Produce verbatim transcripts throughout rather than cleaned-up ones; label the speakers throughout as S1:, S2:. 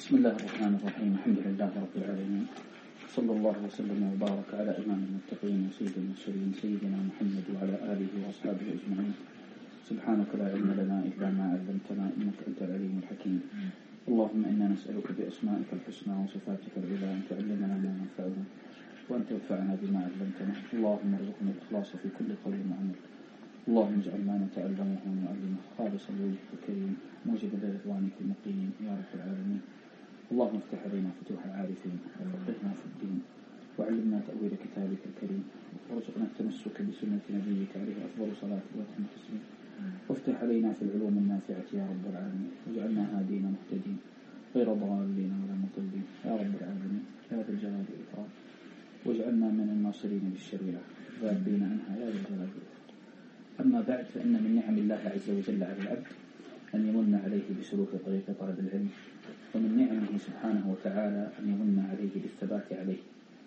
S1: بسم الله الرحمن الرحيم. الحمد لله رب العالمين، صلى الله وسلم وبارك على إمام المتقين وسيد المرسلين سيدنا محمد وعلى آله وأصحابه أجمعين. سبحانك لا علم لنا إلا ما علمتنا إنك أنت العليم الحكيم. اللهم إنا نسألك بأسمائك الحسنى وصفاتك العلى أن تعلمنا ما ينفعنا وأن تنفعنا بما علمتنا. اللهم ارزقنا الإخلاص في كل قول وعمل. اللهم اجعل ما نتعلمه ونعلمه خالصا لوجهك الكريم موجبا لرضوانك المقيم يا رب العالمين. اللهم افتح علينا فتوح العارفين وفقهنا في الدين وعلمنا تأويل كتابك الكريم وارزقنا التمسك بسنة نبيك عليه أفضل صلاة وأتم تسليم. وافتح علينا في العلوم النافعة يا رب العالمين واجعلنا هادين مهتدين غير ضالين ولا مضلين يا رب العالمين يا ذا الجلال والإكرام. واجعلنا من الناصرين بالشريعة ذابين عنها يا ذا الجلال والإكرام. أما بعد، فإن من نعم الله عز وجل على العبد أن يمن عليه بسلوك طريق طلب العلم، ومن نعمه سبحانه وتعالى أن يمن عليه بالثبات عليه.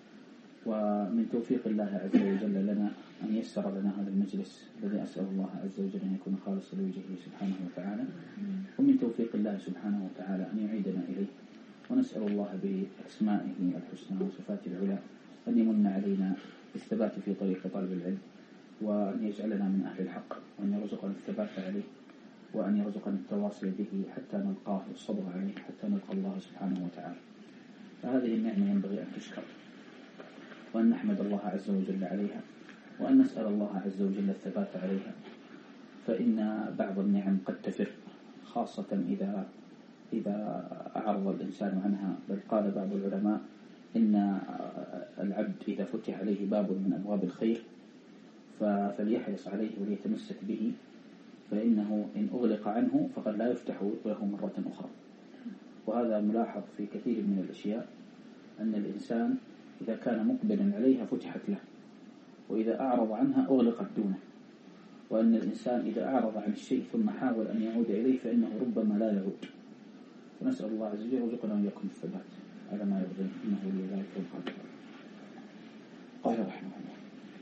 S1: ومن توفيق الله عز وجل لنا أن يسر لنا هذا المجلس الذي أسأل الله عز وجل أن يكون خالصا لوجهه سبحانه وتعالى، ومن توفيق الله سبحانه وتعالى أن يعيدنا إليه. ونسأل الله بأسمائه الحسنى وصفاته العلى أن يمن علينا بالثبات في طريق طلب العلم، وأن يجعلنا من أهل الحق، وأن يرزقنا الثبات عليه، وأن يرزقنا التواصل به حتى نلقاه والصبر عليه حتى نلقى الله سبحانه وتعالى. فهذه النعمة ينبغي أن تشكر، وأن نحمد الله عز وجل عليها، وأن نسأل الله عز وجل الثبات عليها. فإن بعض النعم قد تفر، خاصة إذا إذا أعرض الإنسان عنها. بل قال بعض العلماء إن العبد إذا فتح عليه باب من أبواب الخير فليحرص عليه وليتمسك به، فإنه إن أغلق عنه فقد لا يفتح له مرة أخرى. وهذا ملاحظ في كثير من الأشياء، أن الإنسان إذا كان مقبلا عليها فتحت له، وإذا أعرض عنها أغلقت دونه. وأن الإنسان إذا أعرض عن الشيء ثم حاول أن يعود إليه فإنه ربما لا يعود. فنسأل الله عز وجل يرزقنا وإياكم الثبات على ما يرضيه إنه ولي ذلك والقادر. قال رحمه الله.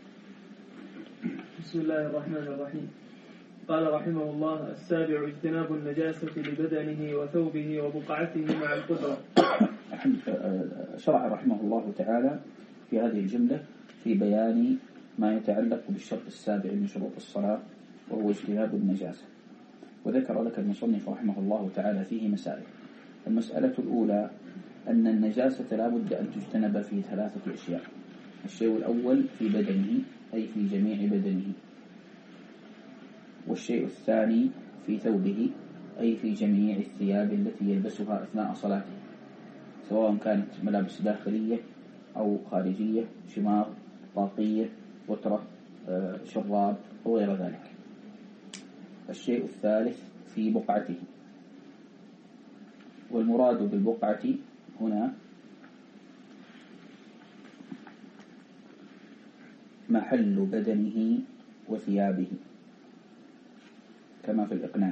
S2: بسم الله الرحمن الرحيم. قال رحمه الله: السابع اجتناب النجاسة لبدنه وثوبه وبقعته مع القدرة.
S1: شرع رحمه الله تعالى في هذه الجملة في بيان ما يتعلق بالشرط السابع من شروط الصلاة، وهو اجتناب النجاسة. وذكر لك المصنف رحمه الله تعالى فيه مسائل. المسألة الأولى أن النجاسة لا بد أن تجتنب في ثلاثة أشياء. الشيء الأول في بدنه، أي في جميع بدنه. والشيء الثاني في ثوبه، أي في جميع الثياب التي يلبسها أثناء صلاته، سواء كانت ملابس داخلية أو خارجية، شماغ، طاقية، وترة، شراب وغير ذلك. الشيء الثالث في بقعته، والمراد بالبقعة هنا محل بدنه وثيابه كما في الإقناع.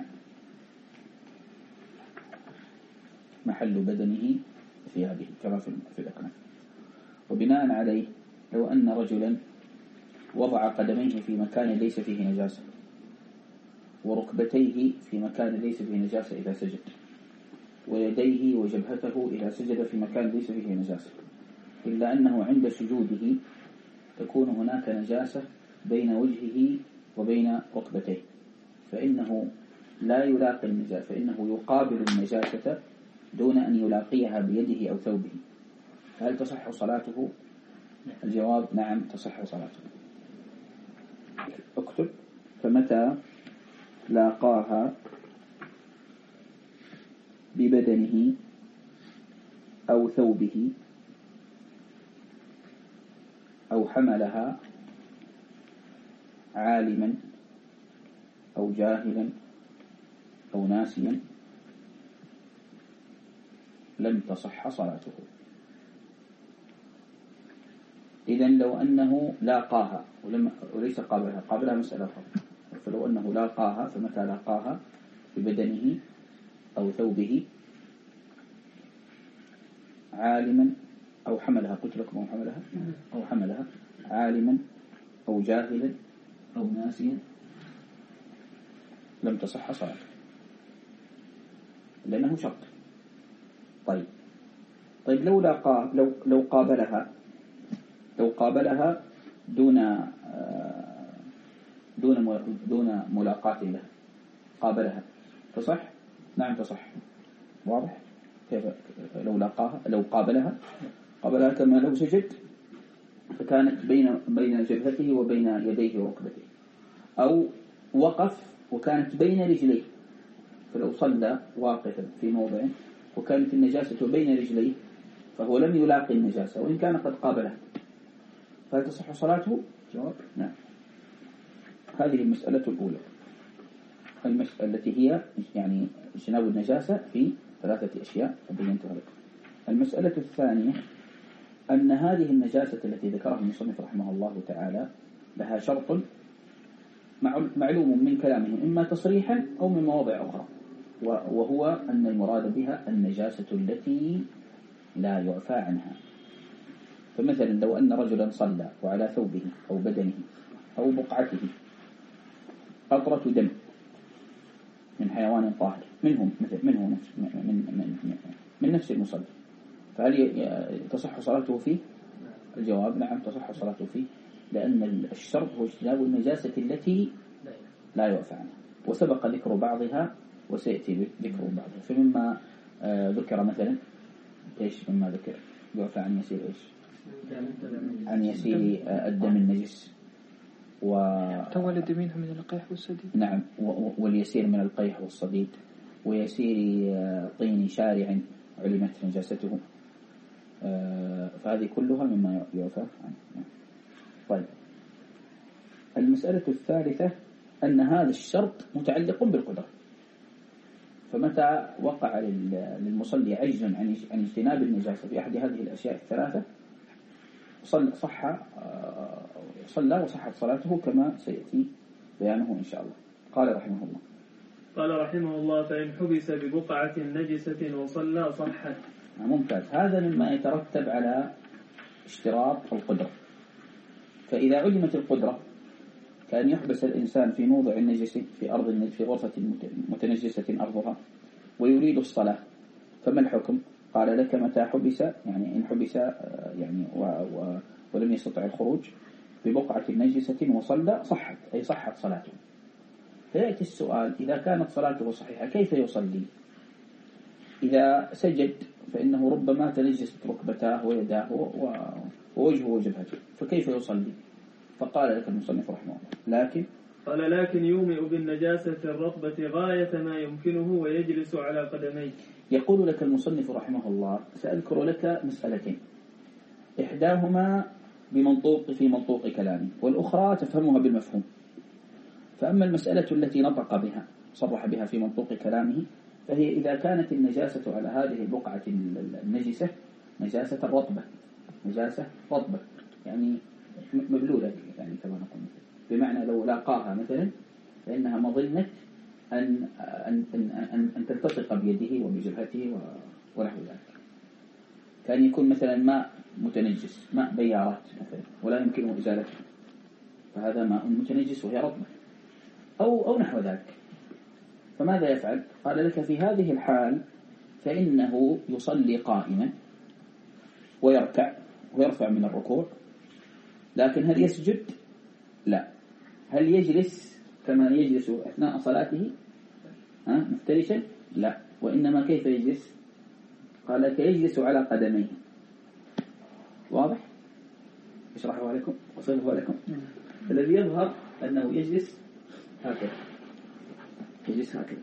S1: محل بدنه وثيابه كما في الإقناع. وبناء عليه، لو أن رجلا وضع قدميه في مكان ليس فيه نجاسة، وركبتيه في مكان ليس فيه نجاسة إذا سجد، ويديه وجبهته إذا سجد في مكان ليس فيه نجاسة، إلا أنه عند سجوده تكون هناك نجاسة بين وجهه وبين ركبتيه، فإنه لا يلاقي النجاسة، فإنه يقابل النجاسة دون أن يلاقيها بيده أو ثوبه. هل تصح صلاته؟ الجواب نعم تصح صلاته. اكتب: فمتى لاقاها ببدنه أو ثوبه أو حملها عالما أو جاهلا أو ناسيا لم تصح صلاته. إذن لو أنه لاقاها وليس قابلها، قابلها مسألة أخرى. فلو أنه لاقاها، فمتى لاقاها ببدنه أو ثوبه عالما أو حملها، قلت لكم أو حملها أو حملها عالما أو جاهلا أو ناسيا لم تصح صلاته، لأنه شرط. طيب طيب لو لاقاه لو لو قابلها لو قابلها دون دون دون ملاقاة له، قابلها تصح؟ نعم تصح. واضح؟ كيف لو لاقاها لو قابلها قابلها كما لو سجد فكانت بين بين جبهته وبين يديه وركبته، أو وقف وكانت بين رجليه، فلو صلى واقفا في موضع وكانت النجاسة بين رجليه فهو لم يلاقي النجاسة وإن كان قد قابلها، فهل تصح صلاته؟ جواب نعم. هذه المسألة الأولى، المسألة التي هي يعني اجتناب النجاسة في ثلاثة أشياء بينتها لكم. المسألة الثانية أن هذه النجاسة التي ذكرها المصنف رحمه الله تعالى لها شرط معلوم من كلامه إما تصريحا أو من مواضع أخرى، وهو أن المراد بها النجاسة التي لا يعفى عنها. فمثلا لو أن رجلا صلى وعلى ثوبه أو بدنه أو بقعته قطرة دم من حيوان طاهر منهم مثل منه نفس من من من, من نفس المصلي، فهل تصح صلاته فيه؟ الجواب نعم تصح صلاته فيه، لأن الشرط هو اجتناب النجاسة التي لا يعفى عنها، وسبق ذكر بعضها وسيأتي ذكر بعضها. فمما آه ذكر مثلا إيش مما ذكر يعفى عن يسير إيش عن يسير آه الدم النجس
S3: تولد منه من القيح والصديد.
S1: نعم، واليسير من القيح والصديد، ويسير آه طين شارع علمت نجاسته، آه فهذه كلها مما يعفى عنه. طيب المسألة الثالثة أن هذا الشرط متعلق بالقدرة، فمتى وقع للمصلي عجز عن اجتناب النجاسة في أحد هذه الأشياء الثلاثة صح صلى وصحت صلاته كما سيأتي بيانه إن شاء الله. قال رحمه الله
S2: قال رحمه الله فإن حبس ببقعة نجسة وصلى صحت.
S1: ممتاز. هذا مما يترتب على اشتراط القدرة. فإذا علمت القدرة كان يحبس الإنسان في موضع نجس في أرض في غرفة متنجسة أرضها ويريد الصلاة، فما الحكم؟ قال لك متى حبس يعني إن حبس يعني و و ولم يستطع الخروج ببقعة نجسة وصلى صحت، أي صحت صلاته. فيأتي السؤال إذا كانت صلاته صحيحة كيف يصلي؟ إذا سجد فإنه ربما تنجست ركبتاه ويداه ووجهه وجبهته، فكيف يصلي؟ فقال لك المصنف رحمه الله لكن
S2: قال لكن يومئ بالنجاسة الرطبة غاية ما يمكنه ويجلس على قدميه.
S1: يقول لك المصنف رحمه الله سأذكر لك مسألتين، إحداهما بمنطوق في منطوق كلامي والأخرى تفهمها بالمفهوم. فأما المسألة التي نطق بها صرح بها في منطوق كلامه فهي إذا كانت النجاسة على هذه البقعة النجسة نجاسة رطبة، نجاسة رطبة يعني مبلولة يعني كما نقول، بمعنى لو لاقاها مثلا فإنها مظنة أن أن أن أن تلتصق بيده وبجبهته ونحو ذلك. كان يكون مثلا ماء متنجس، ماء بيارات مثلا ولا يمكنه إزالته، فهذا ماء متنجس وهي رطبة أو أو نحو ذلك. فماذا يفعل؟ قال لك في هذه الحال فإنه يصلي قائما ويركع ويرفع من الركوع، لكن هل يسجد؟ لا. هل يجلس كما يجلس أثناء صلاته ها مفترشا؟ لا. وإنما كيف يجلس؟ قال لك يجلس على قدميه. واضح؟ اشرحه لكم وصله لكم. الذي يظهر أنه يجلس هكذا، يجلس هكذا.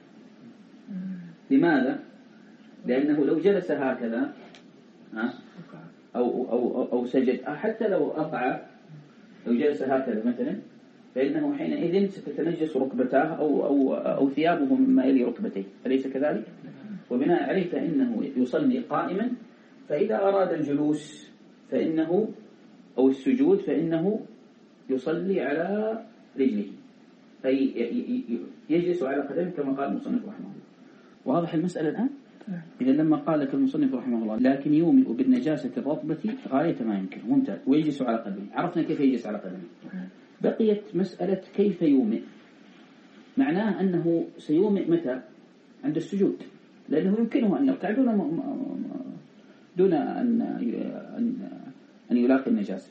S1: لماذا؟ لأنه لو جلس هكذا ها أو أو أو, أو سجد، حتى لو أقع لو جلس هكذا مثلا فإنه حينئذ ستتنجس ركبتاه أو أو أو ثيابه مما يلي ركبتيه، أليس كذلك؟ وبناء عليه فإنه يصلي قائما، فإذا أراد الجلوس فإنه أو السجود فإنه يصلي على رجله، أي يجلس على قدمه كما قال المصنف رحمه الله. واضح المسألة الآن؟ إذا لما قال لك المصنف رحمه الله لكن يومئ بالنجاسة الرطبة غاية ما يمكن، ممتاز، ويجلس على قدمه، عرفنا كيف يجلس على قدمه. بقيت مسألة كيف يومئ. معناه أنه سيومئ متى؟ عند السجود، لأنه يمكنه أن يركع دون دون أن أن يلاقي النجاسة.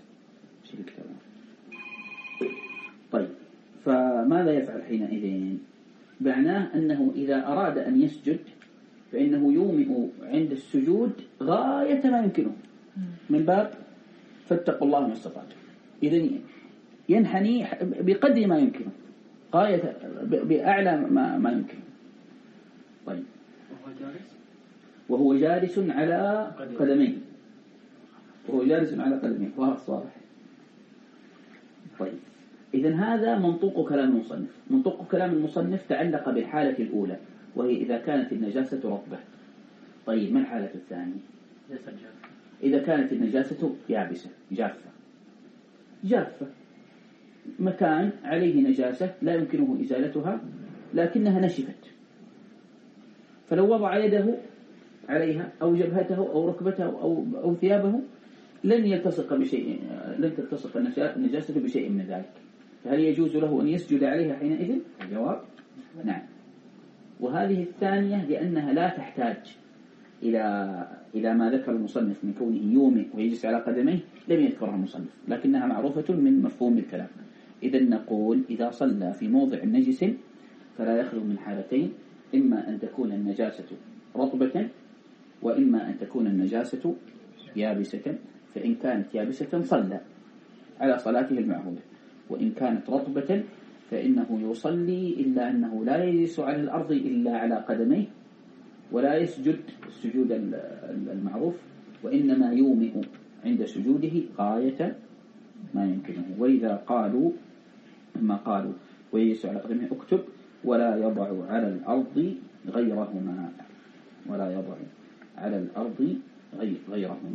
S1: طيب، فماذا يفعل حينئذ؟ معناه أنه إذا أراد أن يسجد فإنه يومئ عند السجود غاية ما يمكنه من باب فاتقوا الله ما استطعتم. إذن ينحني بقدر ما يمكنه، غاية بأعلى ما, ما يمكن. طيب،
S2: وهو جالس
S1: وهو جالس على قدميه وهو جالس على قدميه واضح صالح. طيب، إذن هذا منطوق كلام المصنف. منطوق كلام المصنف تعلق بالحالة الأولى وهي إذا كانت النجاسة رطبة. طيب، ما الحالة الثانية؟ إذا كانت النجاسة يابسة جافة جافة مكان عليه نجاسة لا يمكنه إزالتها لكنها نشفت، فلو وضع يده عليها أو جبهته أو ركبته أو, أو ثيابه لن يلتصق بشيء، لن تلتصق النجاسة بشيء من ذلك. فهل يجوز له أن يسجد عليها حينئذ؟ الجواب نعم. وهذه الثانية لأنها لا تحتاج إلى إلى ما ذكر المصنف من كونه يومئ ويجلس على قدميه، لم يذكرها المصنف لكنها معروفة من مفهوم الكلام. إذن نقول إذا صلى في موضع نجس فلا يخلو من حالتين، إما أن تكون النجاسة رطبة وإما أن تكون النجاسة يابسة. فإن كانت يابسة صلى على صلاته المعهودة، وإن كانت رطبة فإنه يصلي إلا أنه لا يجلس على الأرض إلا على قدميه ولا يسجد السجود المعروف، وإنما يومئ عند سجوده غاية ما يمكنه. وإذا قالوا ما قالوا ويجلس على قدمه اكتب ولا يضع على الأرض غيرهما ولا يضع على الأرض غير غيرهما.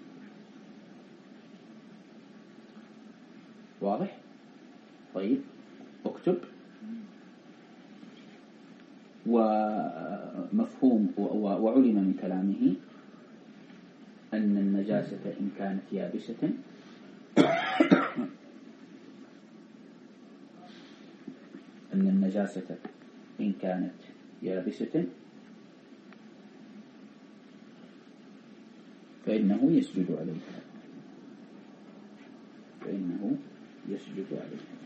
S1: واضح؟ طيب، اكتب. ومفهوم وعلم من كلامه أن النجاسة إن كانت يابسة أن النجاسة إن كانت يابسة فإنه يسجد عليها فإنه يسجد عليها.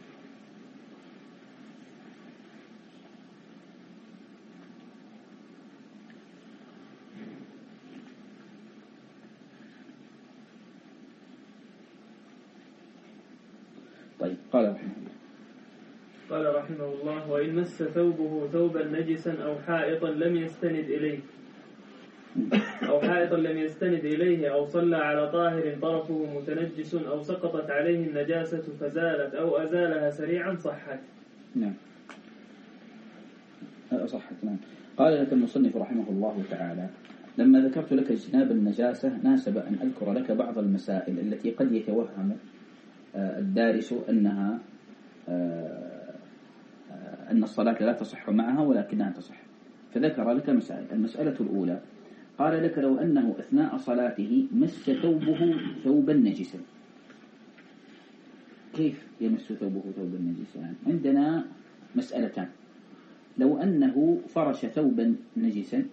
S1: طيب، قال رحمه الله
S2: قال رحمه الله وإن مس ثوبه ثوبا نجسا أو حائطا لم يستند إليه أو حائطا لم يستند إليه أو صلى على طاهر طرفه متنجس أو سقطت عليه النجاسة فزالت أو أزالها سريعا صحت.
S1: نعم، صحت. نعم. قال لك المصنف رحمه الله تعالى لما ذكرت لك اجتناب النجاسة ناسب أن أذكر لك بعض المسائل التي قد يتوهم الدارس أنها أن الصلاة لا تصح معها ولكنها تصح، فذكر لك مسائل. المسألة الأولى قال لك لو أنه أثناء صلاته مس ثوبه ثوبا نجسا. كيف يمس ثوبه ثوبا نجسا؟ عندنا مسألتان. لو أنه فرش ثوبا نجسا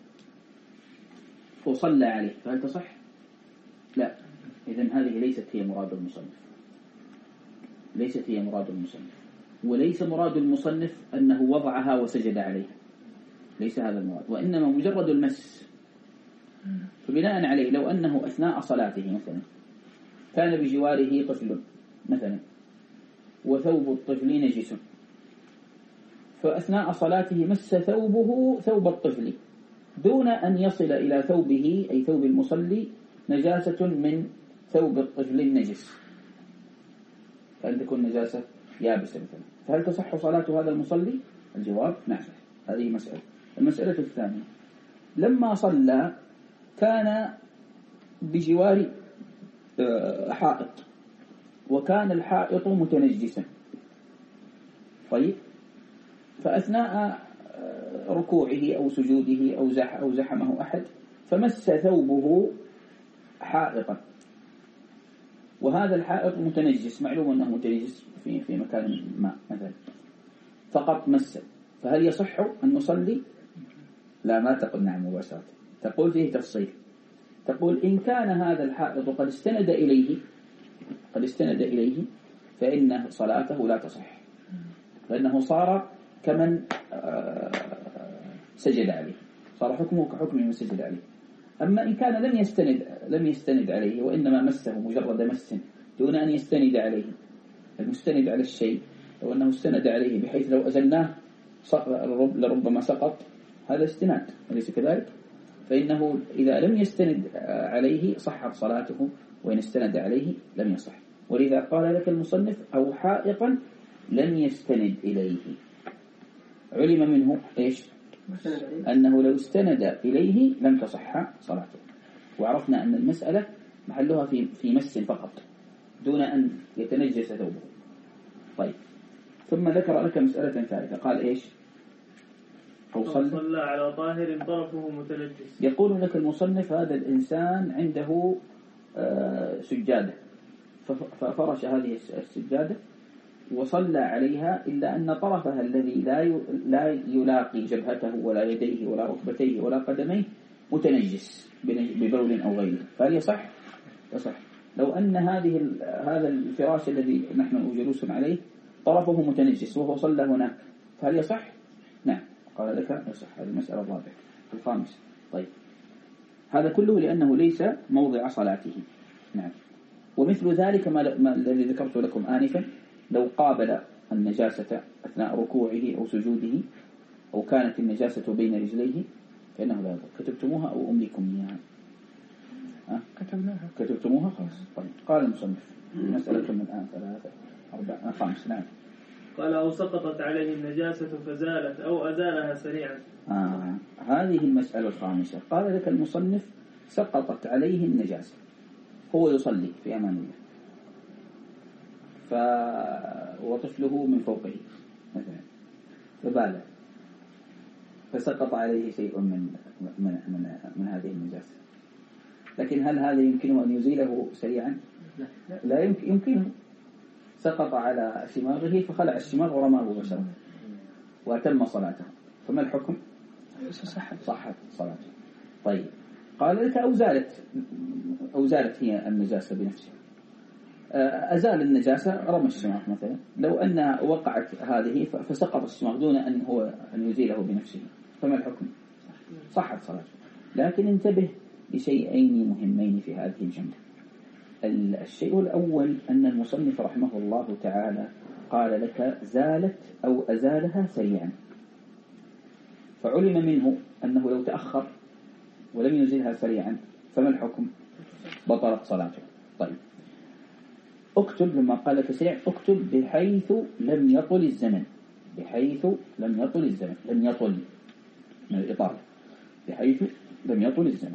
S1: وصلى عليه فهل تصح؟ لا. إذن هذه ليست هي مراد المصنف ليست هي مراد المصنف وليس مراد المصنف أنه وضعها وسجد عليها، ليس هذا المراد، وإنما مجرد المس. فبناء عليه لو أنه أثناء صلاته مثلا كان بجواره طفل مثلا وثوب الطفل نجس، فأثناء صلاته مس ثوبه ثوب الطفل دون أن يصل إلى ثوبه أي ثوب المصلي نجاسة من ثوب الطفل النجس، فأن تكون نجاسة يابسة مثلا، فهل تصح صلاة هذا المصلي؟ الجواب نعم. هذه مسألة. المسألة الثانية لما صلى كان بجوار حائط وكان الحائط متنجسا. طيب، فأثناء ركوعه أو سجوده أو زح أو زحمه أحد فمس ثوبه حائطا وهذا الحائط متنجس، معلوم أنه متنجس في في مكان ما مثلا، فقط مس، فهل يصح أن نصلي؟ لا ما تقول نعم مباشرة، تقول فيه تفصيل. تقول إن كان هذا الحائط قد استند إليه قد استند إليه فإن صلاته لا تصح، لأنه صار كمن سجد عليه، صار حكمه كحكم من سجد عليه. أما إن كان لم يستند لم يستند عليه وإنما مسه مجرد مس دون أن يستند عليه، المستند على الشيء لو أنه استند عليه بحيث لو أزلناه لربما سقط، هذا استناد أليس كذلك؟ فإنه إذا لم يستند عليه صحت صلاته، وإن استند عليه لم يصح. ولذا قال لك المصنف أو حائطا لم يستند إليه، علم منه إيش؟ أنه لو استند إليه لم تصح صلاته. وعرفنا أن المسألة محلها في في مس فقط دون أن يتنجس ثوبه. طيب، ثم ذكر لك مسألة ثالثة، قال إيش؟ أو صلى,
S2: صلى على طاهر طرفه متنجس.
S1: يقول لك المصنف هذا الإنسان عنده آه سجادة، ففرش هذه السجادة وصلى عليها، إلا أن طرفها الذي لا لا يلاقي جبهته ولا يديه ولا ركبتيه ولا قدميه متنجس ببول أو غيره، فهل يصح؟ يصح. لو أن هذه هذا الفراش الذي نحن جلوس عليه طرفه متنجس وهو صلى هناك، فهل يصح؟ نعم. قال لك يصح. هذه المسألة الرابعة. الخامس. طيب، هذا كله لأنه ليس موضع صلاته. نعم. ومثل ذلك ما الذي ذكرت لكم آنفا، لو قابل النجاسة أثناء ركوعه أو سجوده، أو كانت النجاسة بين رجليه، فإنه لا يضر. كتبتموها أو أمليكم إياها؟ أه؟
S3: كتبناها.
S1: كتبتموها خلاص. طيب، قال المصنف مسألة من الآن ثلاثة أربعة خمس. نعم.
S2: قال أو سقطت عليه النجاسة فزالت أو أزالها سريعا.
S1: آه. هذه المسألة الخامسة. قال لك المصنف سقطت عليه النجاسة، هو يصلي في أمان الله، ف... وطفله من فوقه مثلا فبال، فسقط عليه شيء من من من, من هذه النجاسة، لكن هل هذا يمكنه أن يزيله سريعا؟ لا, لا يمكن. يمكنه. سقط على شماغه فخلع الشماغ ورماه مباشرة وأتم صلاته، فما الحكم؟
S3: صحت
S1: صحت صلاته. طيب، قال لك أو زالت أو زالت هي النجاسة بنفسها، أزال النجاسة، رمى الشماغ مثلا، لو أن وقعت هذه فسقط الشماغ دون أن هو أن يزيله بنفسه، فما الحكم؟ صحت صلاته. لكن انتبه لشيئين مهمين في هذه الجملة. الشيء الأول أن المصنف رحمه الله تعالى قال لك زالت أو أزالها سريعا، فعلم منه أنه لو تأخر ولم يزيلها سريعا فما الحكم؟ بطلت صلاته. طيب، اكتب لما قال لك سريع، اكتب بحيث لم يطل الزمن، بحيث لم يطل الزمن، لم يطل من الإطالة، بحيث لم يطل الزمن.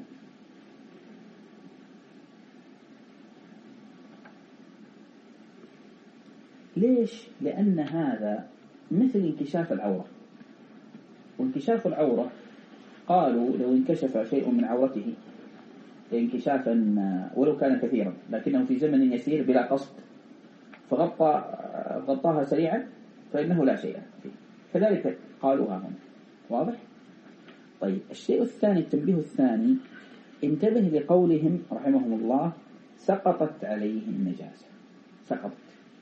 S1: ليش؟ لأن هذا مثل انكشاف العورة، وانكشاف العورة قالوا لو انكشف شيء من عورته انكشافا ولو كان كثيرا لكنه في زمن يسير بلا قصد فغطى غطاها سريعا فإنه لا شيء فيه، كذلك قالوها هم. واضح؟ طيب، الشيء الثاني، التنبيه الثاني، انتبه لقولهم رحمهم الله سقطت عليه النجاسة. سقطت،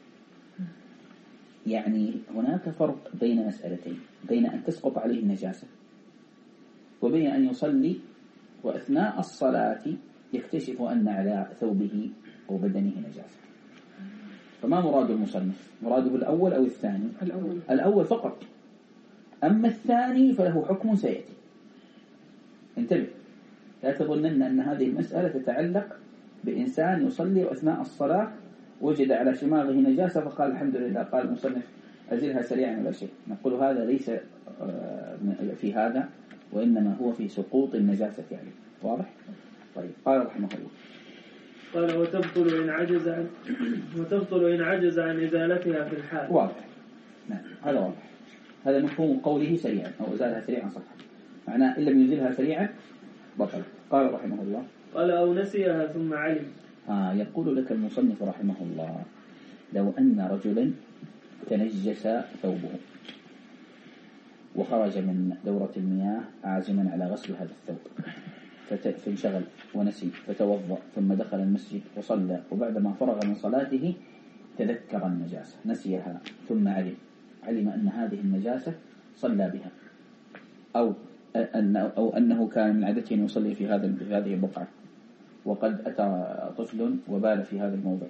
S1: يعني هناك فرق بين مسألتين، بين أن تسقط عليه النجاسة وبين أن يصلي وأثناء الصلاة يكتشف أن على ثوبه أو بدنه نجاسة. فما مراد المصنف؟ مراده الأول أو الثاني؟
S3: الأول.
S1: الأول فقط. أما الثاني فله حكم سيأتي. انتبه، لا تظنن أن هذه المسألة تتعلق بإنسان يصلي وأثناء الصلاة وجد على شماغه نجاسة فقال الحمد لله، قال المصنف أزلها سريعا ولا شيء. نقول هذا ليس في هذا، وإنما هو في سقوط النجاسة عليه. واضح؟ طيب، قال رحمه الله
S2: قال وتبطل إن عجز عن وتبطل إن عجز عن إزالتها في الحال.
S1: واضح. نعم، هذا واضح. هذا مفهوم قوله سريعا أو أزالها سريعا صح، معناه إن لم يزلها سريعا بطل. قال رحمه الله
S2: قال أو نسيها ثم علم.
S1: آه يقول لك المصنف رحمه الله لو أن رجلا تنجس ثوبه وخرج من دورة المياه عازما على غسل هذا الثوب فانشغل ونسي فتوضأ ثم دخل المسجد وصلى، وبعدما فرغ من صلاته تذكر النجاسة نسيها ثم علم علم أن هذه النجاسة صلى بها، أو أن أو أنه كان من عادته أن يصلي في هذا في هذه البقعة، وقد أتى طفل وبال في هذا الموضع،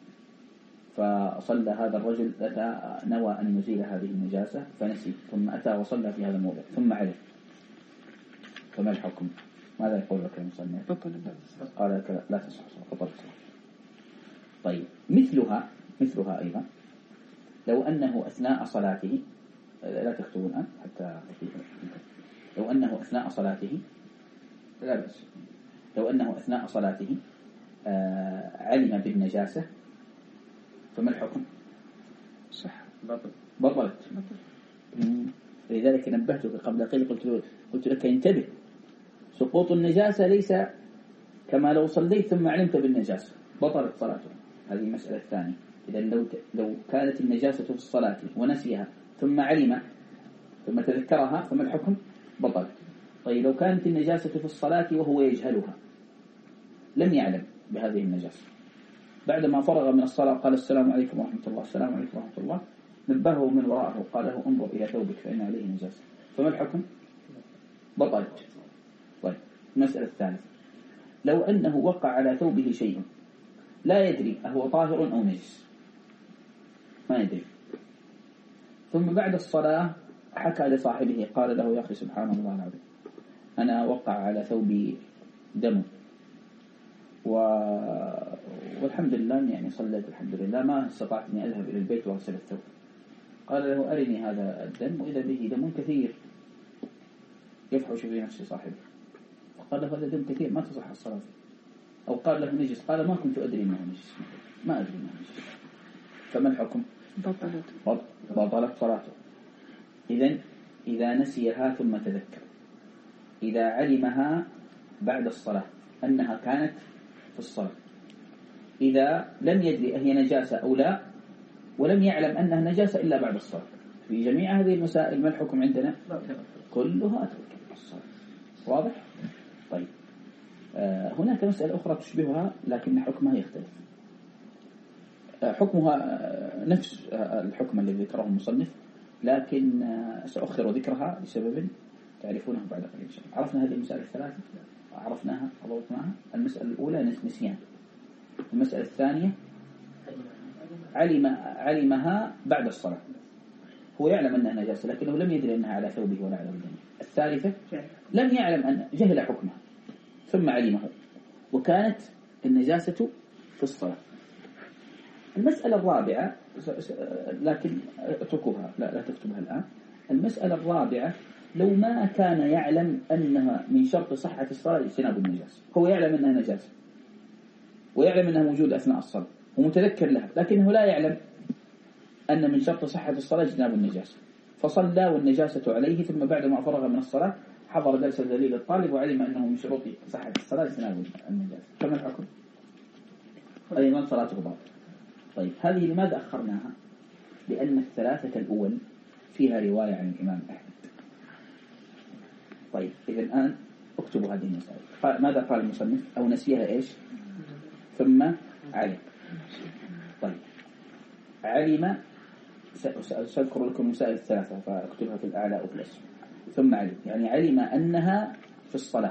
S1: فصلى هذا الرجل أتى نوى أن يزيل هذه النجاسة فنسي ثم أتى وصلى في هذا الموضع ثم علم، فما الحكم؟ ماذا يقول لك المصنف؟ قال لك لا تصح صلاة. طيب مثلها مثلها أيضا لو أنه أثناء صلاته، لا تكتبون الآن حتى لو أنه أثناء صلاته لا بأس لو أنه أثناء صلاته آه علم بالنجاسة فما الحكم؟
S3: صح
S1: بطل بطلت. لذلك نبهتك قبل قليل قلت قلت لك انتبه، سقوط النجاسة ليس كما لو صليت ثم علمت بالنجاسة بطلت صلاته. هذه المسألة الثانية. إذا لو لو كانت النجاسة في الصلاة ونسيها ثم علم ثم تذكرها فما الحكم؟ بطلت. طيب لو كانت النجاسة في الصلاة وهو يجهلها لم يعلم بهذه النجاسة، بعدما فرغ من الصلاة قال السلام عليكم ورحمة الله السلام عليكم ورحمة الله، نبهه من وراءه قال له انظر إلى ثوبك فإن عليه نجاسة، فما الحكم؟ بطلت. طيب المسألة الثالثة لو أنه وقع على ثوبه شيء لا يدري أهو طاهر أو نجس، ما يدري، ثم بعد الصلاة حكى لصاحبه قال له يا أخي سبحان الله العظيم أنا وقع على ثوبي دم و... والحمد لله يعني صليت الحمد لله ما استطعت أن أذهب إلى البيت وأغسل الثوب. قال له أرني هذا الدم وإذا به دم كثير يفحش في نفس صاحبه، قال له هذا دم كثير ما تصح الصلاة. أو قال له نجس، قال ما كنت أدري أنه نجس، ما أدري أنه نجس، فما الحكم؟ بطلت بطلت صلاته. إذن إذا نسيها ثم تذكر، إذا علمها بعد الصلاة أنها كانت في الصلاة، إذا لم يدري أهي نجاسة أو لا ولم يعلم أنها نجاسة إلا بعد الصلاة، في جميع هذه المسائل ما الحكم عندنا؟ كلها ترك الصلاة. واضح؟ طيب آه هناك مسألة أخرى تشبهها لكن حكمها يختلف. آه حكمها آه نفس آه الحكم الذي ذكره المصنف، لكن آه سأخر ذكرها لسبب تعرفونه بعد قليل إن شاء الله. عرفنا هذه المسألة الثلاثة، عرفناها وضبطناها. المسألة الأولى نسيان، المسألة الثانية علم علمها بعد الصلاة، هو يعلم أنها نجاسة لكنه لم يدري أنها على ثوبه ولا على بدنه. الثالثة لم يعلم أن جهل حكمها ثم علمه وكانت النجاسة في الصلاة. المسألة الرابعة لكن اتركوها لا, لا تكتبها الآن. المسألة الرابعة لو ما كان يعلم أنها من شرط صحة الصلاة اجتناب النجاسة، هو يعلم أنها نجاسة ويعلم أنها موجودة أثناء الصلاة ومتذكر لها، لكنه لا يعلم أن من شرط صحة الصلاة اجتناب النجاسة، فصلى والنجاسة عليه، ثم بعد ما فرغ من الصلاة حضر درس دليل الطالب وعلم أنه من شروط صحة الصلاة اجتناب النجاسة، فما الحكم؟ أيضا صلاته باطلة. طيب هذه لماذا أخرناها؟ لأن الثلاثة الأول فيها رواية عن الإمام أحمد. طيب إذا الآن اكتبوا هذه المسائل. ماذا قال المصنف؟ أو نسيها إيش؟ ثم علم. طيب علم، سأذكر لكم المسائل الثلاثة فاكتبها في الأعلى وفي الأسفل. ثم علم يعني علم أنها في الصلاة،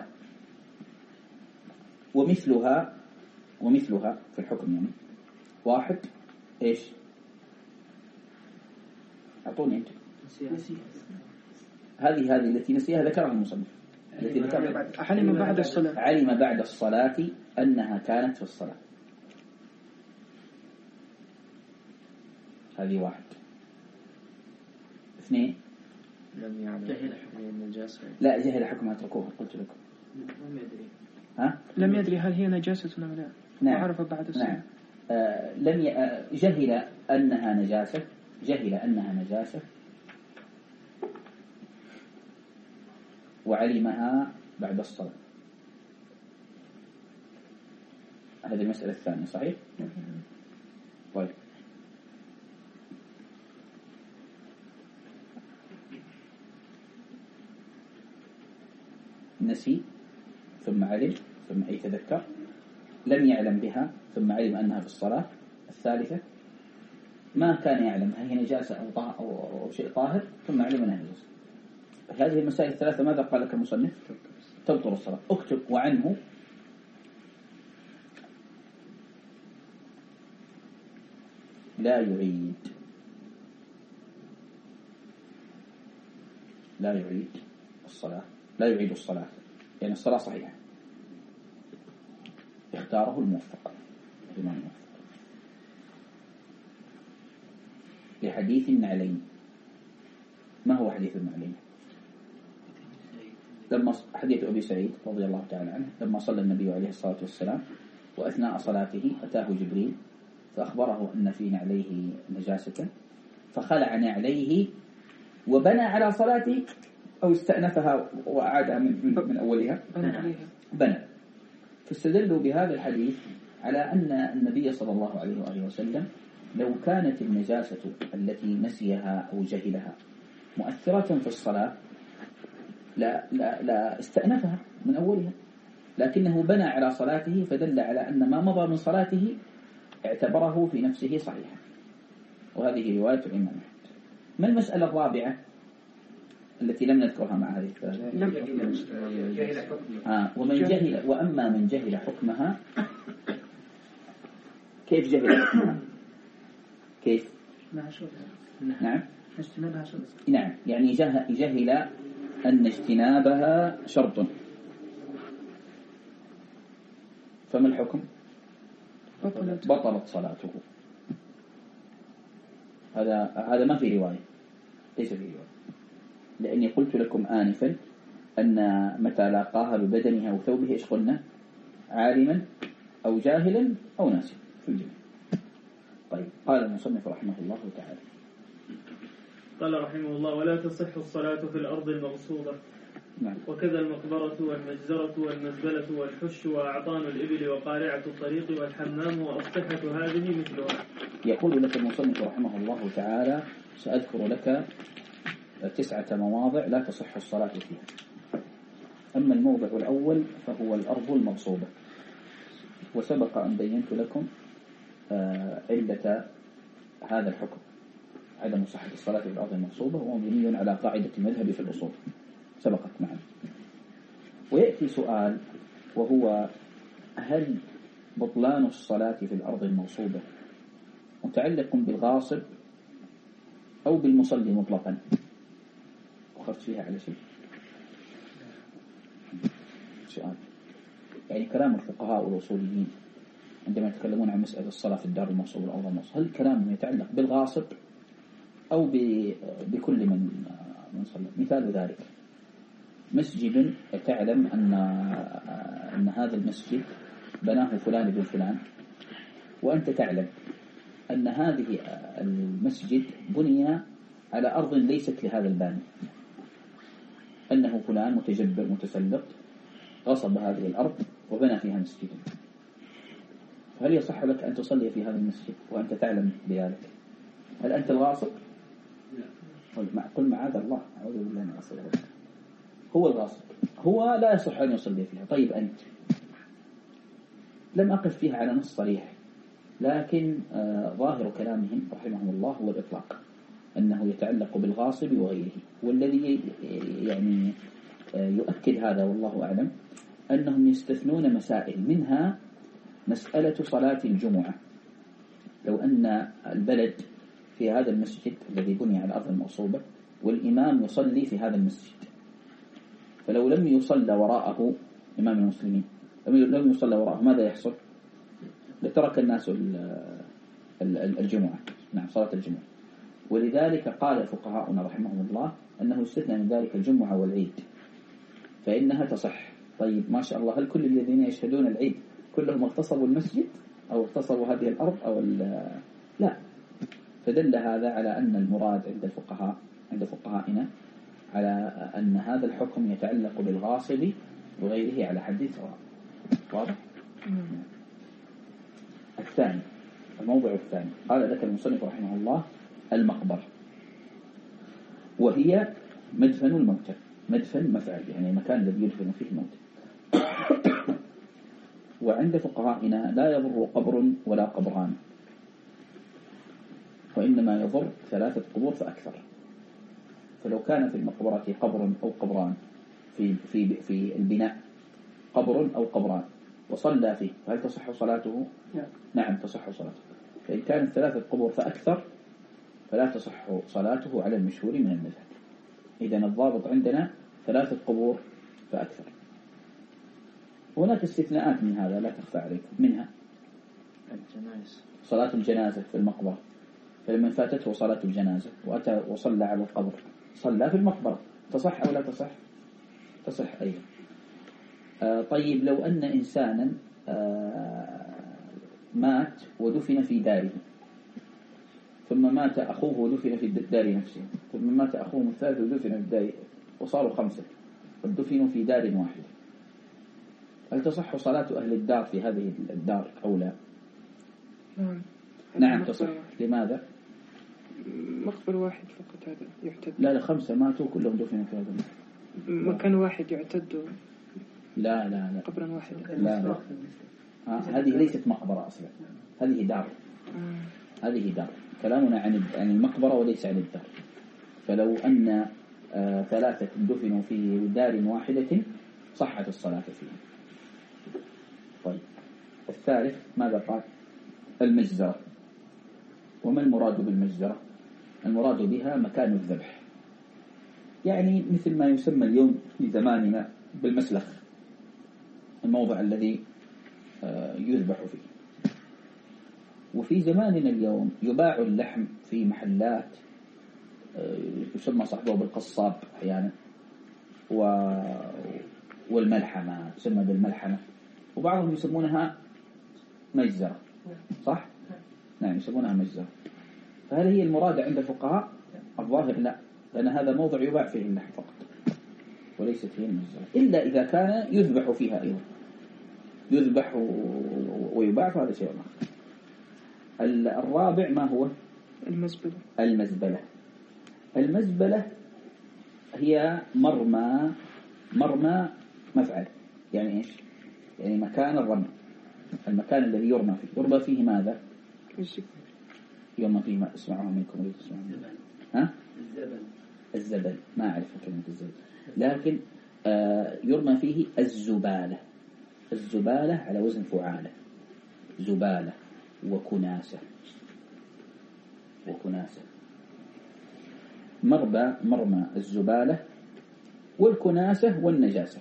S1: ومثلها ومثلها في الحكم يعني واحد إيش؟ أعطوني أنت. هذه هذه التي نسيها ذكرها المصنف، التي ذكرها
S3: علم بعد الصلاة،
S1: علم بعد الصلاة أنها كانت في الصلاة، هذه واحد. اثنين
S3: لم يعلم جهل النجاسة،
S1: لا جهل حكمها اتركوها قلت لكم.
S2: لم يدري
S1: ها
S3: لم يدري هل هي نجاسة أم لا.
S1: نعم.
S3: وعرف بعد الصلاة.
S1: نعم. آه لم ي... آه جهل أنها نجاسة، جهل أنها نجاسة وعلمها بعد الصلاة. هذه المسألة الثانية صحيح؟ طيب نسي ثم علم ثم يتذكر، لم يعلم بها ثم علم أنها في الصلاة. الثالثة ما كان يعلم هل هي نجاسة أو, أو, أو شيء طاهر ثم علم أنها نجاسة. هذه المسائل الثلاثة ماذا قال لك المصنف؟ تبطل الصلاة. اكتب وعنه لا يعيد لا يعيد الصلاة لا يعيد الصلاة يعني الصلاة صحيحة. اختاره الموفق الإمام الموفق لحديث النعلين. ما هو حديث النعلين؟ لما حديث أبي سعيد رضي الله تعالى عنه لما صلى النبي عليه الصلاة والسلام وأثناء صلاته أتاه جبريل فأخبره أن في نعليه نجاسة فخلع نعليه وبنى على صلاته أو استأنفها وأعادها من, من أولها بنى. فاستدلوا بهذا الحديث على أن النبي صلى الله عليه وآله وسلم لو كانت النجاسة التي نسيها أو جهلها مؤثرة في الصلاة لا, لا, لا استأنفها من أولها، لكنه بنى على صلاته فدل على أن ما مضى من صلاته اعتبره في نفسه صحيحا. وهذه رواية الإمام أحمد. ما المسألة الرابعة التي لم نذكرها مع هذه الثلاثة؟ آه ومن جهل وأما من جهل حكمها. كيف جهل حكمها؟ كيف؟ نعم نعم يعني جهل أن اجتنابها شرط، فما الحكم؟ بطلت, بطلت صلاته. هذا هذا ما في رواية، ليس في رواية، لأني قلت لكم آنفا أن متى لاقاها ببدنها أو ثوبه إيش قلنا؟ عالما أو جاهلا أو ناسيا في الجميع. طيب قال المصنف رحمه الله تعالى
S2: قال رحمه الله ولا تصح الصلاة في الأرض المغصوبة.
S1: نعم.
S2: وكذا المقبرة والمجزرة والمزبلة والحش وأعطان الإبل وقارعة الطريق والحمام وأسطحة هذه مثلها.
S1: يقول لك المصنف رحمه الله تعالى سأذكر لك تسعة مواضع لا تصح الصلاة فيها. أما الموضع الأول فهو الأرض المغصوبة، وسبق أن بينت لكم علة هذا الحكم عدم صحة الصلاة في الأرض المغصوبة، وهو مبني على قاعدة المذهب في الأصول سبقت معنا. ويأتي سؤال وهو هل بطلان الصلاة في الأرض المغصوبة متعلق بالغاصب أو بالمصلي مطلقا؟ وخفت فيها على شيء سؤال يعني كلام الفقهاء والأصوليين عندما يتكلمون عن مسألة الصلاة في الدار المغصوبة والأرض المغصوبة، هل كلامهم يتعلق بالغاصب أو بكل من من صلى؟ مثال ذلك مسجد تعلم أن أن هذا المسجد بناه فلان بن فلان، وأنت تعلم أن هذه المسجد بني على أرض ليست لهذا الباني، أنه فلان متجبر متسلط غصب هذه الأرض وبنى فيها مسجدا. هل يصح لك أن تصلي في هذا المسجد وأنت تعلم بذلك؟ هل أنت الغاصب؟ قل معاذ الله، أعوذ بالله من الغاصب. هو الغاصب، هو لا يصح أن يصلي فيها. طيب أنت لم أقف فيها على نص صريح، لكن آه ظاهر كلامهم رحمهم الله هو الإطلاق، أنه يتعلق بالغاصب وغيره. والذي يعني آه يؤكد هذا والله أعلم أنهم يستثنون مسائل، منها مسألة صلاة الجمعة. لو أن البلد في هذا المسجد الذي بني على الأرض المغصوبة والإمام يصلي في هذا المسجد، فلو لم يصلى وراءه إمام المسلمين لم يصلى وراءه ماذا يحصل؟ لترك الناس الجمعة، نعم صلاة الجمعة. ولذلك قال فقهاؤنا رحمهم الله أنه يستثنى من ذلك الجمعة والعيد فإنها تصح. طيب ما شاء الله، هل كل الذين يشهدون العيد كلهم اغتصبوا المسجد أو اغتصبوا هذه الأرض أو لا؟ فدل هذا على أن المراد عند الفقهاء عند فقهائنا على أن هذا الحكم يتعلق بالغاصب وغيره على حد سواء. واضح؟ الثاني الموضع الثاني قال لك المصنف رحمه الله المقبرة، وهي مدفن الموتى. مدفن مفعل يعني مكان الذي يدفن فيه الموت. وعند فقهائنا لا يضر قبر ولا قبران، وإنما يضر ثلاثة قبور فأكثر. فلو كان في المقبرة قبر أو قبران في في في البناء قبر أو قبران وصلى فيه فهل تصح صلاته؟ نعم تصح صلاته. فإن كانت ثلاثة قبور فأكثر فلا تصح صلاته على المشهور من المذهب. إذن الضابط عندنا ثلاثة قبور فأكثر. هناك استثناءات من هذا لا تخفى عليكم، منها
S3: الجنائز،
S1: صلاة الجنازة في المقبرة، فلمن فاتته صلاة الجنازة وأتى وصلى على القبر صلى في المقبرة تصح أو لا تصح؟ تصح أيضا. آه طيب لو أن إنسانا آه مات ودفن في داره، ثم مات أخوه ودفن في الدار نفسه، ثم مات أخوه الثالث ودفن في الدار، وصاروا خمسة ودفنوا في دار واحدة، هل تصح صلاة أهل الدار في هذه الدار أو لا؟
S3: نعم
S1: نعم تصح. لماذا؟
S3: مقبر واحد فقط هذا يعتد.
S1: لا لا خمسة ماتوا كلهم دفنوا في هذا
S3: مكان واحد يعتد.
S1: لا لا لا
S3: قبرا واحد.
S1: لا لا آه هذه ليست مقبرة أصلا، هذه دار. آه. هذه دار. كلامنا عن عن المقبرة وليس عن الدار. فلو أن آه ثلاثة دفنوا في دار واحدة صحت الصلاة فيها. طيب الثالث ماذا قال؟ المجزرة. وما المراد بالمجزرة؟ المراد بها مكان الذبح، يعني مثل ما يسمى اليوم في زماننا بالمسلخ، الموضع الذي يذبح فيه. وفي زماننا اليوم يباع اللحم في محلات يسمى صاحبه بالقصاب أحيانا، والملحمة تسمى بالملحمة، وبعضهم يسمونها مجزرة، صح؟ نعم يسمونها مجزرة. فهل هي المراد عند الفقهاء؟ الظاهر لا، لأن هذا موضع يباع فيه اللحم فقط وليست هي المجزرة، إلا إذا كان يذبح فيها أيضا، يذبح ويباع فهذا شيء آخر. الرابع ما هو؟
S3: المزبلة.
S1: المزبلة. المزبلة هي مرمى مرمى مفعل، يعني إيش؟ يعني مكان الرمي، المكان الذي يرمى فيه. يرمى فيه ماذا؟ يرمى فيه ما اسمعوها منكم ولا تسمعوها؟ ها؟
S2: الزبل.
S1: الزبل ما أعرف كلمة الزبل، لكن آه يرمى فيه الزبالة. الزبالة على وزن فعالة، زبالة وكناسة وكناسة. مربى مرمى الزبالة والكناسة والنجاسة،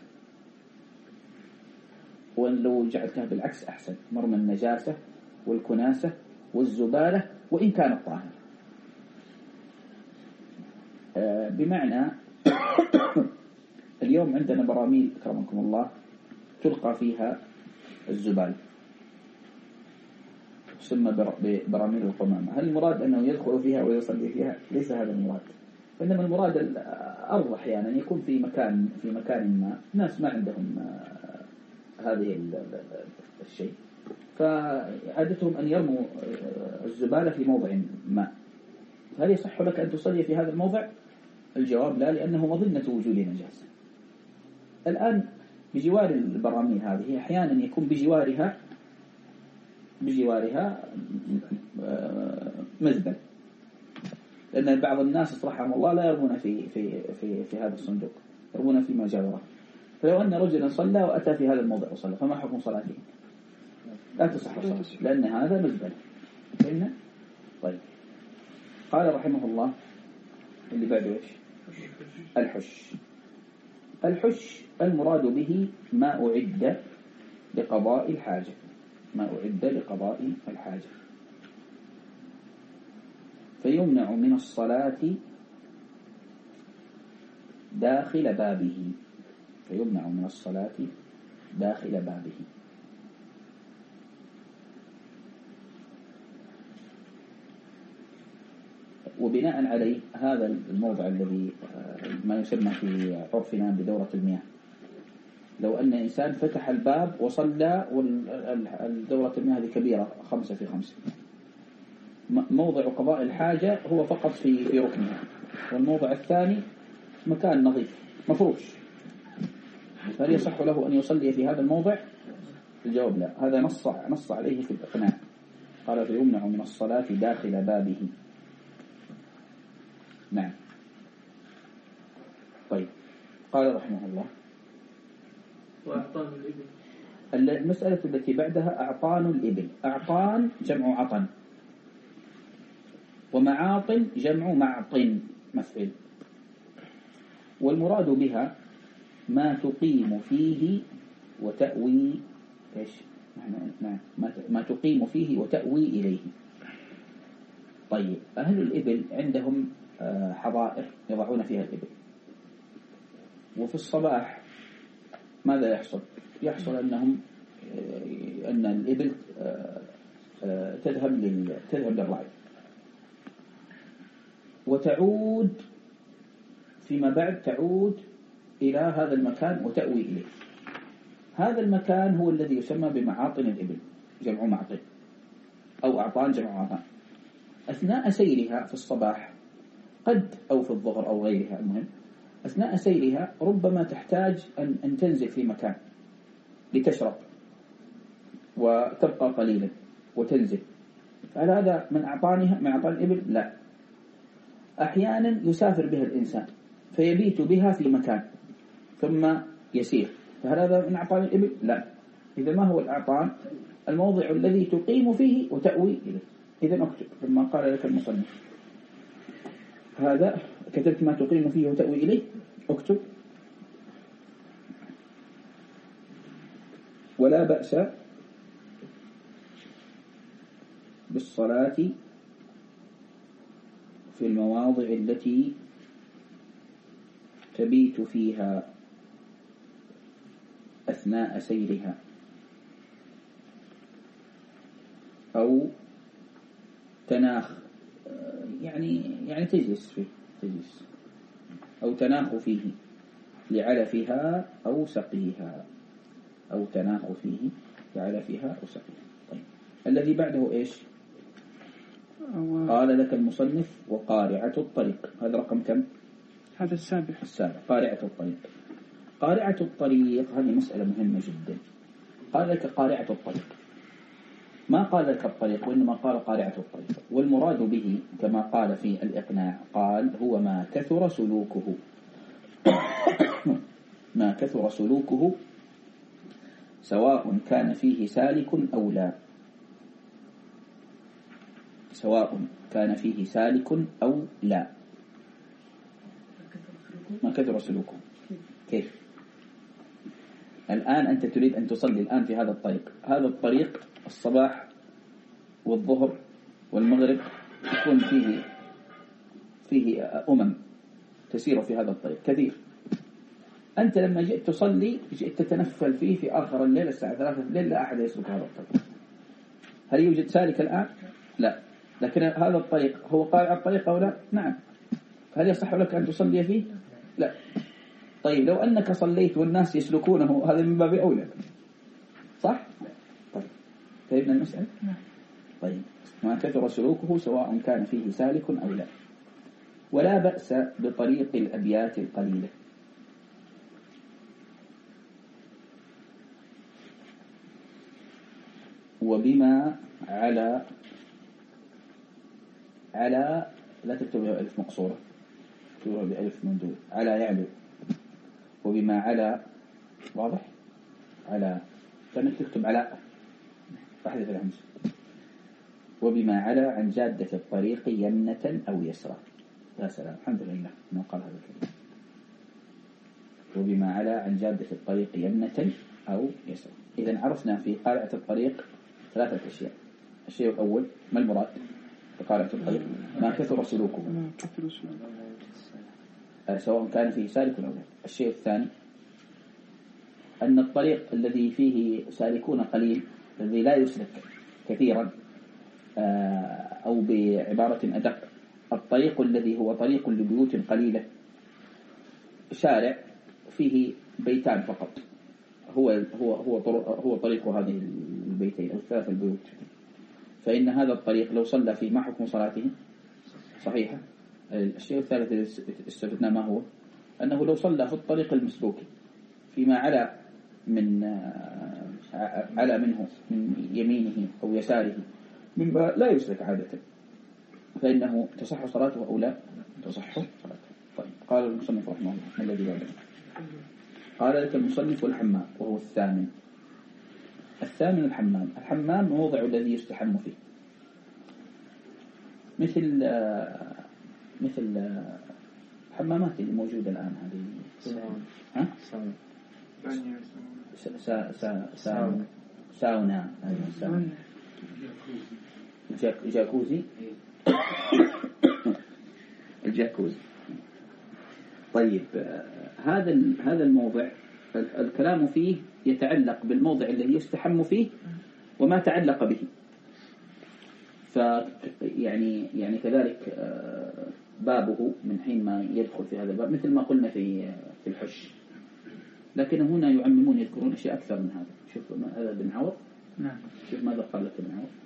S1: ولو جعلتها بالعكس أحسن، مرمى النجاسة والكناسة والزبالة وإن كانت طاهرة. آه بمعنى اليوم عندنا براميل أكرمكم الله تلقى فيها الزبالة تسمى براميل القمامة. هل المراد أنه يدخل فيها ويصلي فيها؟ ليس هذا المراد، وإنما المراد الأرض أحيانا يعني يكون في مكان في مكان ما ناس ما عندهم هذه الشيء، فعادتهم أن يرموا الزبالة في موضع ما. هل يصح لك أن تصلي في هذا الموضع؟ الجواب لا، لأنه مظنة وجود نجاسة. الآن بجوار البراميل هذه أحيانا يكون بجوارها بجوارها مزبل، لأن بعض الناس رحمه الله لا يرمون في في في في هذا الصندوق، يرمون فيما جاوره. فلو أن رجلا صلى وأتى في هذا الموضع وصلى فما حكم صلاته؟ لا تصح صلاته لأن هذا مزبل. فهمنا؟ طيب قال رحمه الله اللي بعده إيش؟ الحش. الحش المراد به ما أعد لقضاء الحاجة، ما أعد لقضاء الحاجة، فيمنع من الصلاة داخل بابه، فيمنع من الصلاة داخل بابه. وبناء عليه هذا الموضع الذي ما يسمى في عرفنا بدورة المياه، لو أن إنسان فتح الباب وصلى والدورة المياه هذه كبيرة خمسة في خمسة، موضع قضاء الحاجة هو فقط في في ركنها، والموضع الثاني مكان نظيف مفروش. هل يصح له أن يصلي في هذا الموضع؟ الجواب لا. هذا نص نص عليه في الإقناع، قال فيمنع من الصلاة داخل بابه. نعم. طيب، قال رحمه الله
S2: وأعطان الإبل.
S1: المسألة التي بعدها أعطان الإبل. أعطان جمع عطن، ومعاطن جمع معطن مفعل، والمراد بها ما تقيم فيه وتأوي إيش؟ نعم، ما تقيم فيه وتأوي إليه. طيب، أهل الإبل عندهم حظائر يضعون فيها الإبل، وفي الصباح ماذا يحصل؟ يحصل أنهم أن الإبل تذهب لل تذهب للرعي وتعود فيما بعد، تعود إلى هذا المكان وتأوي إليه. هذا المكان هو الذي يسمى بمعاطن الإبل، جمع معطن، أو أعطان جمع عطان. أثناء سيرها في الصباح قد أو في الظهر أو غيرها، المهم أثناء سيرها ربما تحتاج أن, أن تنزل في مكان لتشرب وتبقى قليلا وتنزل. هل هذا من أعطانها من أعطان الإبل؟ لا. أحيانا يسافر بها الإنسان فيبيت بها في مكان ثم يسير، فهل هذا من أعطان الإبل؟ لا. إذا ما هو الأعطان؟ الموضع الذي تقيم فيه وتأوي إليه. إذا أكتب كما قال لك المصنف، هذا كتبت ما تقيم فيه وتأوي إليه، اكتب ولا بأس بالصلاة في المواضع التي تبيت فيها أثناء سيرها أو تناخ، يعني يعني تجلس فيه تجلس أو تناخ فيه لعلفها أو سقيها، أو تناخ فيه لعلفها أو سقيها. طيب، الذي بعده إيش؟ قال لك المصنف وقارعة الطريق. هذا رقم كم؟
S3: هذا السابع.
S1: السابع، قارعة الطريق. قارعة الطريق هذه مسألة مهمة جدا. قال لك قارعة الطريق، ما قال لك الطريق، وإنما قال قارعة الطريق، والمراد به كما قال في الإقناع، قال هو ما كثر سلوكه ما كثر سلوكه سواء كان فيه سالك أو لا، سواء كان فيه سالك أو لا. ما كثر سلوكه كيف؟ الآن أنت تريد أن تصلي الآن في هذا الطريق، هذا الطريق الصباح والظهر والمغرب يكون فيه فيه أمم تسير في هذا الطريق كثير. أنت لما جئت تصلي جئت تتنفل فيه في آخر الليل الساعة ثلاثة الليل، لا أحد يسلك هذا الطريق. هل يوجد سالك الآن؟ لا. لكن هذا الطريق هو قارع الطريق أو لا؟ نعم. هل يصح لك أن تصلي فيه؟ لا. طيب، لو أنك صليت والناس يسلكونه هذا من باب أولى، صح؟ طيب، فهمنا المسألة؟ طيب، ما كثر سلوكه سواء كان فيه سالك أو لا. ولا بأس بطريق الأبيات القليلة. وبما على على لا تكتبها ألف مقصورة، تكتبها بألف مندوب. على يعلو، وبما على، واضح؟ على كانك تكتب على أحذف الهمزة. وبما على عن جادة الطريق يمنة أو يسرى. يا سلام، الحمد لله ما قال هذا الكلام. وبما على عن جادة الطريق يمنة أو يسرى. إذا عرفنا في قارعة الطريق ثلاثة أشياء. الشيء الأول ما المراد بقارعة الطريق؟ ما كثر سلوكه سواء كان فيه سالك أو لا. الشيء الثاني أن الطريق الذي فيه سالكون قليل، الذي لا يسلك كثيرا، أو بعبارة أدق الطريق الذي هو طريق لبيوت قليلة، شارع فيه بيتان فقط، هو هو هو هو طريق هذه البيتين أو ثلاث البيوت، فإن هذا الطريق لو صلى فيه ما حكم صلاته؟ صحيحة. الشيء الثالث استفدنا ما هو؟ أنه لو صلى في الطريق المسلوك فيما على من على منه من يمينه أو يساره مما لا يسلك عادة فإنه تصح صلاته أو لا تصح صلاته. طيب قال المصنف رحمه الله ما الذي بعده؟ قال لك المصنف والحمام وهو الثامن. الثامن الحمام. الحمام موضع الذي يستحم فيه مثل مثل الحمامات اللي موجودة الآن هذه ها سا سا سا ساونا ساونا الجاكوزي الجاكوزي. طيب هذا هذا الموضع الكلام فيه يتعلق بالموضع الذي يستحم فيه وما تعلق به. ف يعني يعني كذلك بابه من حين ما يدخل في هذا الباب مثل ما قلنا في في الحش، لكن هنا يعممون يذكرون أشياء أكثر من هذا. شوف هذا بن عوض.
S3: نعم.
S1: شوف ماذا قال لك بن عوض.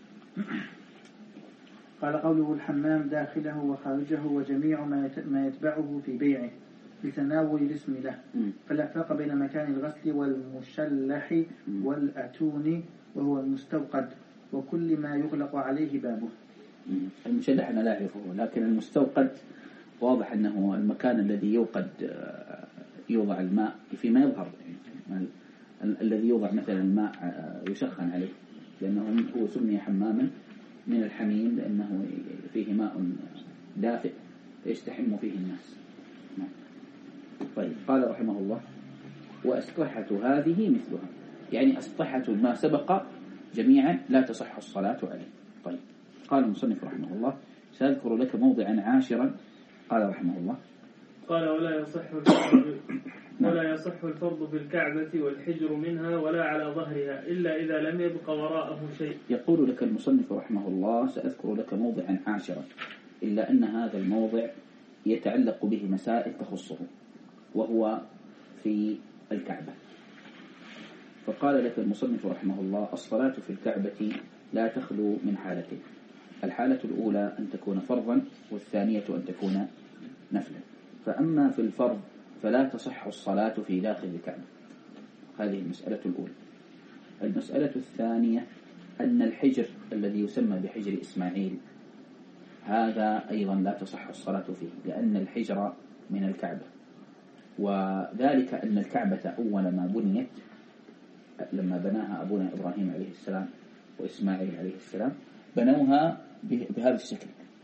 S4: قال قوله الحمام داخله وخارجه وجميع ما يتبعه في بيعه لتناول الاسم له، فلا فرق بين مكان الغسل والمشلح والأتون وهو المستوقد وكل ما يغلق عليه بابه.
S1: المشلح أنا لا أعرفه، لكن المستوقد واضح أنه المكان الذي يوقد يوضع الماء فيما يظهر، يعني الذي يوضع مثلا الماء يسخن عليه، لأنه هو سمي حماما من الحميم لأنه فيه ماء دافئ يستحم فيه الناس. طيب قال رحمه الله وأسطحة هذه مثلها، يعني أسطحة ما سبق جميعا لا تصح الصلاة عليه. طيب قال المصنف رحمه الله سأذكر لك موضعا عاشرا. قال رحمه الله
S2: قال ولا يصح الفرض ولا يصح الفرض بالكعبة والحجر منها ولا على ظهرها إلا إذا لم يبق وراءه شيء.
S1: يقول لك المصنف رحمه الله سأذكر لك موضعا عاشرا، إلا أن هذا الموضع يتعلق به مسائل تخصه وهو في الكعبة. فقال لك المصنف رحمه الله الصلاة في الكعبة لا تخلو من حالتين، الحالة الأولى أن تكون فرضا والثانية أن تكون نفلا. فأما في الفرض فلا تصح الصلاة في داخل الكعبة، هذه المسألة الأولى. المسألة الثانية أن الحجر الذي يسمى بحجر إسماعيل هذا أيضا لا تصح الصلاة فيه، لأن الحجر من الكعبة، وذلك أن الكعبة أول ما بنيت لما بناها أبونا إبراهيم عليه السلام وإسماعيل عليه السلام بنوها بهذا الشكل،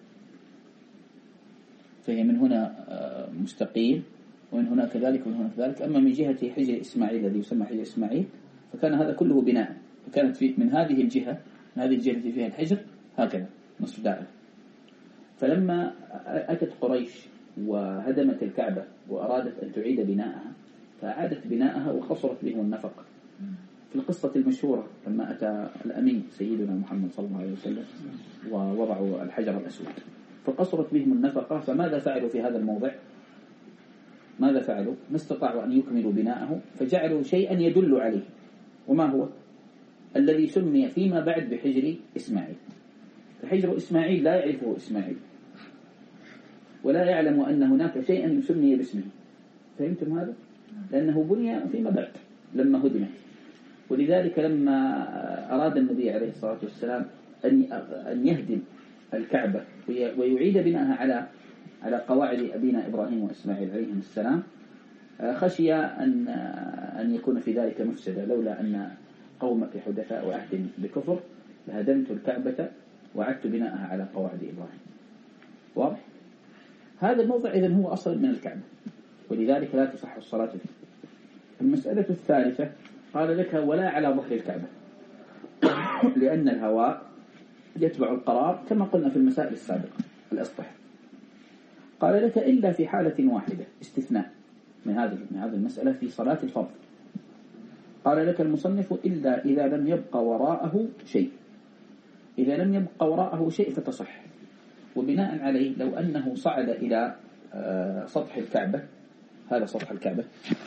S1: فهي من هنا مستقيم ومن هنا كذلك ومن هنا كذلك. أما من جهة حجر إسماعيل الذي يسمى حجر إسماعيل فكان هذا كله بناء، فكانت في من هذه الجهة من هذه الجهة التي فيها الحجر هكذا نصف دائرة. فلما أتت قريش وهدمت الكعبة وأرادت أن تعيد بناءها فأعادت بناءها وخسرت بهم النفقة. في القصة المشهورة لما أتى الأمين سيدنا محمد صلى الله عليه وسلم ووضعوا الحجر الأسود فقصرت بهم النفقة، فماذا فعلوا في هذا الموضع؟ ماذا فعلوا؟ ما استطاعوا أن يكملوا بناءه فجعلوا شيئا يدل عليه، وما هو؟ الذي سمي فيما بعد بحجر إسماعيل. فحجر إسماعيل لا يعرفه إسماعيل ولا يعلم أن هناك شيئا يسمي باسمه. فهمتم هذا؟ لأنه بني فيما بعد لما هدمت. ولذلك لما أراد النبي عليه الصلاة والسلام أن يهدم الكعبة ويعيد بناءها على على قواعد أبينا إبراهيم وإسماعيل عليهم السلام خشي أن أن يكون في ذلك مفسدة، لولا أن قومك حدثاء وعهد بكفر لهدمت الكعبة وعدت بناءها على قواعد إبراهيم. واضح؟ هذا الموضع إذن هو أصل من الكعبة، ولذلك لا تصح الصلاة فيه. المسألة الثالثة قال لك ولا على ظهر الكعبة، لأن الهواء يتبع القرار كما قلنا في المسائل السابقة الأسطح. قال لك إلا في حالة واحدة، استثناء من هذه من هذه المسألة في صلاة الفرض. قال لك المصنف إلا إذا لم يبقى وراءه شيء. إذا لم يبقى وراءه شيء فتصح. وبناء عليه لو أنه صعد إلى سطح الكعبة، هذا سطح الكعبة،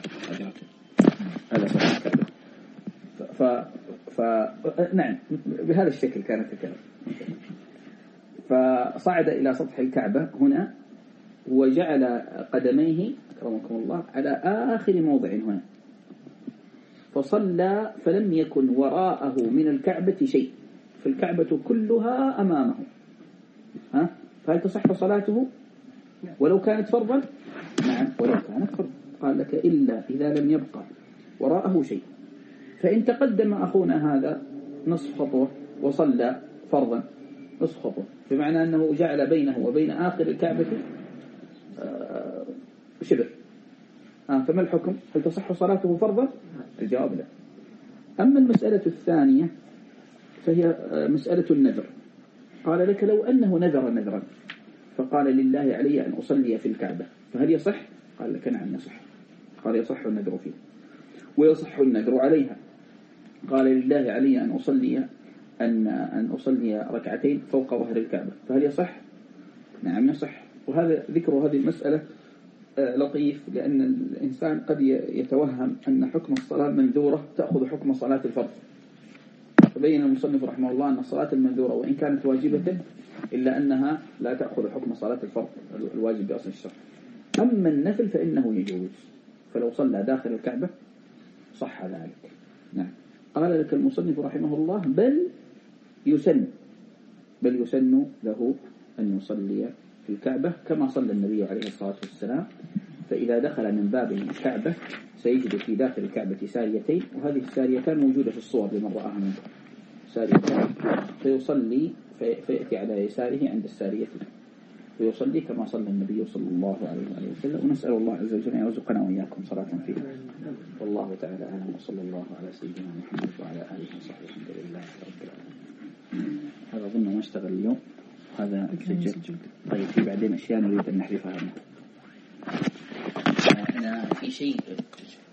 S1: هذا سطح الكعبة، ف ف نعم بهذا الشكل كانت الكعبة، فصعد إلى سطح الكعبة هنا وجعل قدميه أكرمكم الله على آخر موضع هنا، فصلى فلم يكن وراءه من الكعبة شيء، فالكعبة كلها أمامه، ها؟ فهل تصح صلاته ولو كانت فرضا؟ نعم ولو كانت فرضا. قال لك إلا إذا لم يبقى وراءه شيء. فإن تقدم أخونا هذا نصف خطوة وصلى فرضا نصف خطوة، بمعنى أنه جعل بينه وبين آخر الكعبة شبر، آه فما الحكم؟ هل تصح صلاته فرضا؟ الجواب لا. أما المسألة الثانية فهي مسألة النذر. قال لك لو أنه نذر نذرا فقال لله علي أن أصلي في الكعبة، فهل يصح؟ قال لك نعم يصح. قال يصح النذر فيه ويصح النذر عليها. قال لله علي أن أصلي أن أن أصلي ركعتين فوق ظهر الكعبة، فهل يصح؟ نعم يصح. وهذا ذكر هذه المسألة لطيف، لأن الإنسان قد يتوهم أن حكم الصلاة المنذورة تأخذ حكم صلاة الفرض. فبين المصنف رحمه الله أن الصلاة المنذورة وإن كانت واجبة إلا أنها لا تأخذ حكم صلاة الفرض الواجب بأصل الشرع. أما النفل فإنه يجوز، فلو صلى داخل الكعبة صح ذلك. نعم. قال لك المصنف رحمه الله بل يسن بل يسن له أن يصلي في الكعبة كما صلى النبي عليه الصلاة والسلام. فإذا دخل من باب الكعبة سيجد في داخل الكعبة ساريتين، وهذه الساريتان موجودة في الصور لمن رآها منكم، ساريتان، فيصلي فيأتي على يساره عند السارية ويصلي كما صلى النبي صلى الله عليه وسلم. ونسأل الله عز وجل أن يرزقنا وإياكم صلاة فيها. والله تعالى أعلم، وصلى الله على سيدنا محمد وعلى آله وصحبه. الحمد لله رب العالمين. هذا أظن ما اشتغل اليوم، هذا سجل. طيب في بعدين أشياء نريد أن نحذفها. أنا في شيء